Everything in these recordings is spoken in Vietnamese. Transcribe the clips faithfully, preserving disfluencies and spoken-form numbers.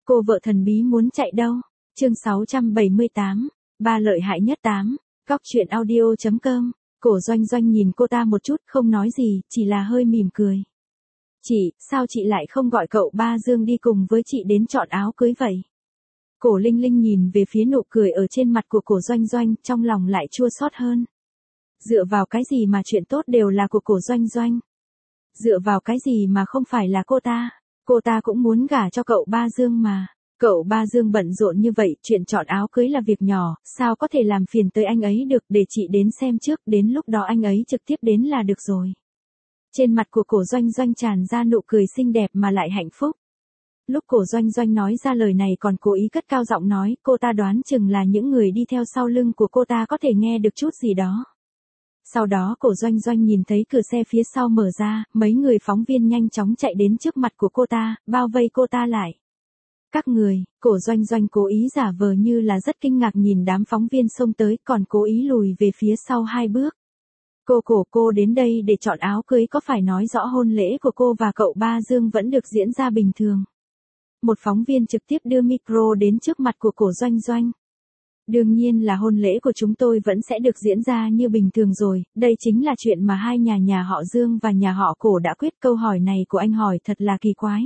Cô vợ thần bí muốn chạy đâu? Chương sáu trăm bảy mươi tám, ba lợi hại nhất tám, góc truyện audio chấm com. Cổ Doanh Doanh nhìn cô ta một chút, không nói gì, chỉ là hơi mỉm cười. Chị, sao chị lại không gọi cậu ba Dương đi cùng với chị đến chọn áo cưới vậy? Cổ Linh Linh nhìn về phía nụ cười ở trên mặt của Cổ Doanh Doanh, trong lòng lại chua xót hơn. Dựa vào cái gì mà chuyện tốt đều là của Cổ Doanh Doanh? Dựa vào cái gì mà không phải là cô ta? Cô ta cũng muốn gả cho cậu ba Dương mà. Cậu ba Dương bận rộn như vậy, chuyện chọn áo cưới là việc nhỏ, sao có thể làm phiền tới anh ấy được, để chị đến xem trước, đến lúc đó anh ấy trực tiếp đến là được rồi. Trên mặt của Cổ Doanh Doanh tràn ra nụ cười xinh đẹp mà lại hạnh phúc. Lúc Cổ Doanh Doanh nói ra lời này còn cố ý cất cao giọng nói, cô ta đoán chừng là những người đi theo sau lưng của cô ta có thể nghe được chút gì đó. Sau đó Cổ Doanh Doanh nhìn thấy cửa xe phía sau mở ra, mấy người phóng viên nhanh chóng chạy đến trước mặt của cô ta, bao vây cô ta lại. Các người, Cổ Doanh Doanh cố ý giả vờ như là rất kinh ngạc nhìn đám phóng viên xông tới, còn cố ý lùi về phía sau hai bước. Cô Cổ, cô đến đây để chọn áo cưới, có phải nói rõ hôn lễ của cô và cậu ba Dương vẫn được diễn ra bình thường? Một phóng viên trực tiếp đưa micro đến trước mặt của Cổ Doanh Doanh. Đương nhiên là hôn lễ của chúng tôi vẫn sẽ được diễn ra như bình thường rồi, đây chính là chuyện mà hai nhà nhà họ Dương và nhà họ Cổ đã quyết. Câu hỏi này của anh hỏi thật là kỳ quái.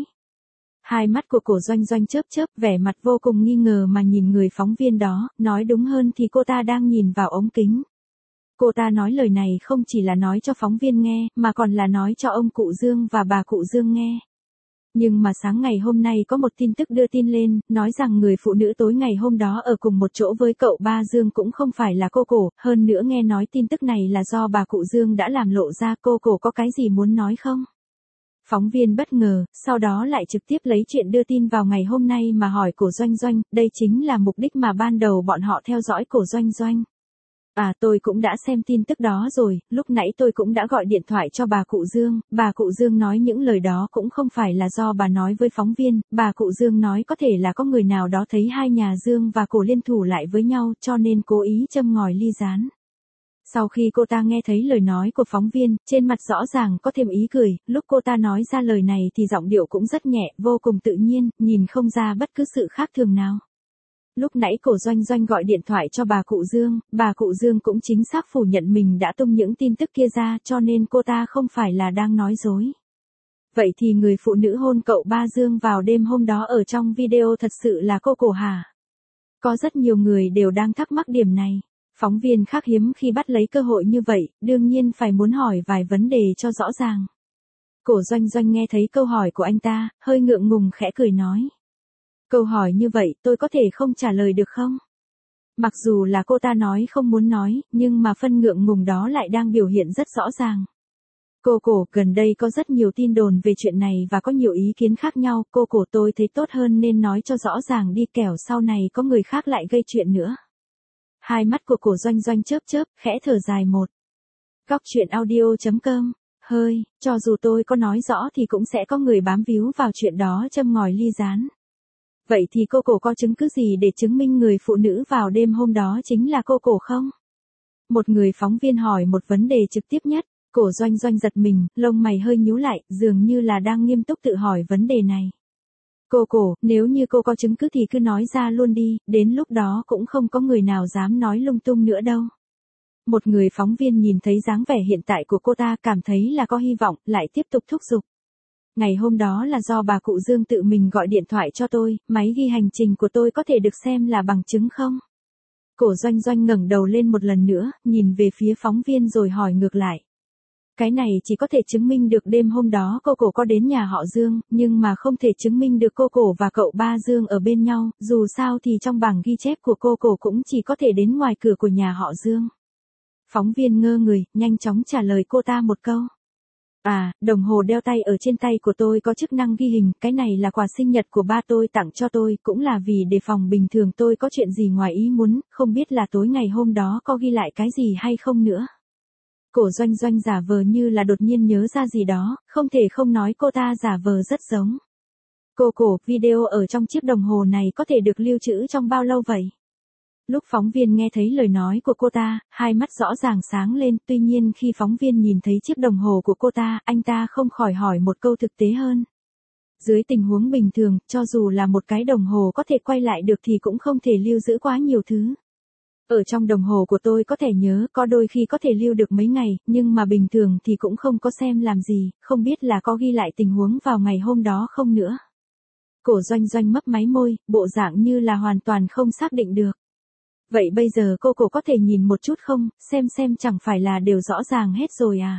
Hai mắt của Cổ Doanh Doanh chớp chớp, vẻ mặt vô cùng nghi ngờ mà nhìn người phóng viên đó, nói đúng hơn thì cô ta đang nhìn vào ống kính. Cô ta nói lời này không chỉ là nói cho phóng viên nghe, mà còn là nói cho ông cụ Dương và bà cụ Dương nghe. Nhưng mà sáng ngày hôm nay có một tin tức đưa tin lên, nói rằng người phụ nữ tối ngày hôm đó ở cùng một chỗ với cậu ba Dương cũng không phải là cô Cổ, hơn nữa nghe nói tin tức này là do bà cụ Dương đã làm lộ ra. Cô Cổ có cái gì muốn nói không? Phóng viên bất ngờ, sau đó lại trực tiếp lấy chuyện đưa tin vào ngày hôm nay mà hỏi Cổ Doanh Doanh, đây chính là mục đích mà ban đầu bọn họ theo dõi Cổ Doanh Doanh. À, tôi cũng đã xem tin tức đó rồi, lúc nãy tôi cũng đã gọi điện thoại cho bà cụ Dương, bà cụ Dương nói những lời đó cũng không phải là do bà nói với phóng viên, bà cụ Dương nói có thể là có người nào đó thấy hai nhà Dương và Cổ liên thủ lại với nhau cho nên cố ý châm ngòi ly gián. Sau khi cô ta nghe thấy lời nói của phóng viên, trên mặt rõ ràng có thêm ý cười, lúc cô ta nói ra lời này thì giọng điệu cũng rất nhẹ, vô cùng tự nhiên, nhìn không ra bất cứ sự khác thường nào. Lúc nãy Cổ Doanh Doanh gọi điện thoại cho bà cụ Dương, bà cụ Dương cũng chính xác phủ nhận mình đã tung những tin tức kia ra, cho nên cô ta không phải là đang nói dối. Vậy thì người phụ nữ hôn cậu ba Dương vào đêm hôm đó ở trong video thật sự là cô Cổ hả? Có rất nhiều người đều đang thắc mắc điểm này. Phóng viên khác hiếm khi bắt lấy cơ hội như vậy, đương nhiên phải muốn hỏi vài vấn đề cho rõ ràng. Cổ Doanh Doanh nghe thấy câu hỏi của anh ta, hơi ngượng ngùng khẽ cười nói. Câu hỏi như vậy tôi có thể không trả lời được không? Mặc dù là cô ta nói không muốn nói, nhưng mà phân ngượng ngùng đó lại đang biểu hiện rất rõ ràng. Cô Cổ, gần đây có rất nhiều tin đồn về chuyện này và có nhiều ý kiến khác nhau, cô Cổ tôi thấy tốt hơn nên nói cho rõ ràng đi kẻo sau này có người khác lại gây chuyện nữa. Hai mắt của Cổ Doanh Doanh chớp chớp, khẽ thở dài một. Góc truyện audio chấm com, hơi, cho dù tôi có nói rõ thì cũng sẽ có người bám víu vào chuyện đó châm ngòi ly gián. Vậy thì cô Cổ có chứng cứ gì để chứng minh người phụ nữ vào đêm hôm đó chính là cô Cổ không? Một người phóng viên hỏi một vấn đề trực tiếp nhất, Cổ Doanh Doanh giật mình, lông mày hơi nhíu lại, dường như là đang nghiêm túc tự hỏi vấn đề này. Cô Cổ, nếu như cô có chứng cứ thì cứ nói ra luôn đi, đến lúc đó cũng không có người nào dám nói lung tung nữa đâu. Một người phóng viên nhìn thấy dáng vẻ hiện tại của cô ta cảm thấy là có hy vọng, lại tiếp tục thúc giục. Ngày hôm đó là do bà cụ Dương tự mình gọi điện thoại cho tôi, máy ghi hành trình của tôi có thể được xem là bằng chứng không? Cổ Doanh Doanh ngẩng đầu lên một lần nữa, nhìn về phía phóng viên rồi hỏi ngược lại. Cái này chỉ có thể chứng minh được đêm hôm đó cô Cổ có đến nhà họ Dương, nhưng mà không thể chứng minh được cô Cổ và cậu ba Dương ở bên nhau, dù sao thì trong bảng ghi chép của cô Cổ cũng chỉ có thể đến ngoài cửa của nhà họ Dương. Phóng viên ngơ người, nhanh chóng trả lời cô ta một câu. À, đồng hồ đeo tay ở trên tay của tôi có chức năng ghi hình, cái này là quà sinh nhật của ba tôi tặng cho tôi, cũng là vì đề phòng bình thường tôi có chuyện gì ngoài ý muốn, không biết là tối ngày hôm đó có ghi lại cái gì hay không nữa. Cổ Doanh Doanh giả vờ như là đột nhiên nhớ ra gì đó, không thể không nói cô ta giả vờ rất giống. Cô Cổ, video ở trong chiếc đồng hồ này có thể được lưu trữ trong bao lâu vậy? Lúc phóng viên nghe thấy lời nói của cô ta, hai mắt rõ ràng sáng lên, tuy nhiên khi phóng viên nhìn thấy chiếc đồng hồ của cô ta, anh ta không khỏi hỏi một câu thực tế hơn. Dưới tình huống bình thường, cho dù là một cái đồng hồ có thể quay lại được thì cũng không thể lưu giữ quá nhiều thứ. Ở trong đồng hồ của tôi có thể nhớ, có đôi khi có thể lưu được mấy ngày, nhưng mà bình thường thì cũng không có xem làm gì, không biết là có ghi lại tình huống vào ngày hôm đó không nữa. Cổ Doanh Doanh mấp máy môi, bộ dạng như là hoàn toàn không xác định được. Vậy bây giờ cô cổ có thể nhìn một chút không, xem xem chẳng phải là đều rõ ràng hết rồi à.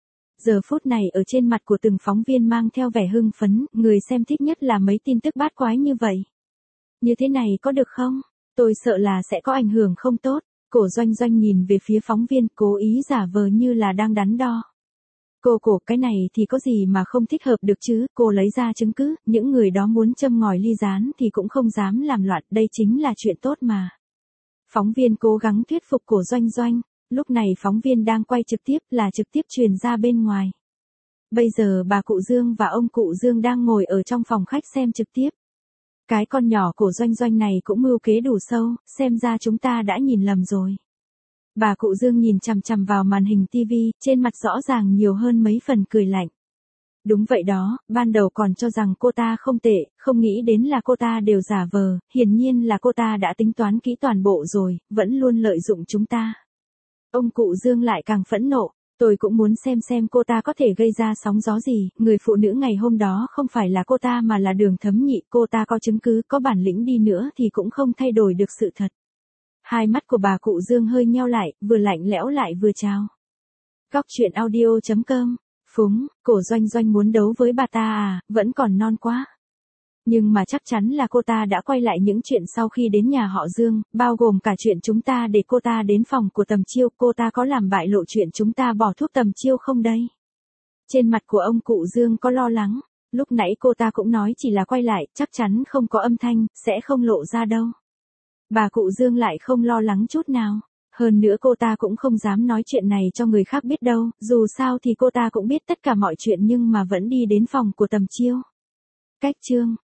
Giờ phút này ở trên mặt của từng phóng viên mang theo vẻ hưng phấn, người xem thích nhất là mấy tin tức bát quái như vậy. Như thế này có được không? Tôi sợ là sẽ có ảnh hưởng không tốt. Cổ Doanh Doanh nhìn về phía phóng viên, cố ý giả vờ như là đang đắn đo. Cô cổ, cái này thì có gì mà không thích hợp được chứ, cô lấy ra chứng cứ, những người đó muốn châm ngòi ly gián thì cũng không dám làm loạn, đây chính là chuyện tốt mà. Phóng viên cố gắng thuyết phục Cổ Doanh Doanh, lúc này phóng viên đang quay trực tiếp là trực tiếp truyền ra bên ngoài. Bây giờ bà cụ Dương và ông cụ Dương đang ngồi ở trong phòng khách xem trực tiếp. Cái con nhỏ Cổ Doanh Doanh này cũng mưu kế đủ sâu, xem ra chúng ta đã nhìn lầm rồi. Bà cụ Dương nhìn chằm chằm vào màn hình tivi, trên mặt rõ ràng nhiều hơn mấy phần cười lạnh. Đúng vậy đó, ban đầu còn cho rằng cô ta không tệ, không nghĩ đến là cô ta đều giả vờ, hiển nhiên là cô ta đã tính toán kỹ toàn bộ rồi, vẫn luôn lợi dụng chúng ta. Ông cụ Dương lại càng phẫn nộ, tôi cũng muốn xem xem cô ta có thể gây ra sóng gió gì, người phụ nữ ngày hôm đó không phải là cô ta mà là Đường Thấm Nhị, cô ta có chứng cứ, có bản lĩnh đi nữa thì cũng không thay đổi được sự thật. Hai mắt của bà cụ Dương hơi nheo lại, vừa lạnh lẽo lại vừa trao. Góc truyện audio chấm com. Phúng, Cổ Doanh Doanh muốn đấu với bà ta à, vẫn còn non quá. Nhưng mà chắc chắn là cô ta đã quay lại những chuyện sau khi đến nhà họ Dương, bao gồm cả chuyện chúng ta để cô ta đến phòng của Tầm Chiêu, cô ta có làm bại lộ chuyện chúng ta bỏ thuốc Tầm Chiêu không đây? Trên mặt của ông cụ Dương có lo lắng, lúc nãy cô ta cũng nói chỉ là quay lại, chắc chắn không có âm thanh, sẽ không lộ ra đâu. Bà cụ Dương lại không lo lắng chút nào. Hơn nữa cô ta cũng không dám nói chuyện này cho người khác biết đâu, dù sao thì cô ta cũng biết tất cả mọi chuyện nhưng mà vẫn đi đến phòng của Tầm Chiêu. Cách chương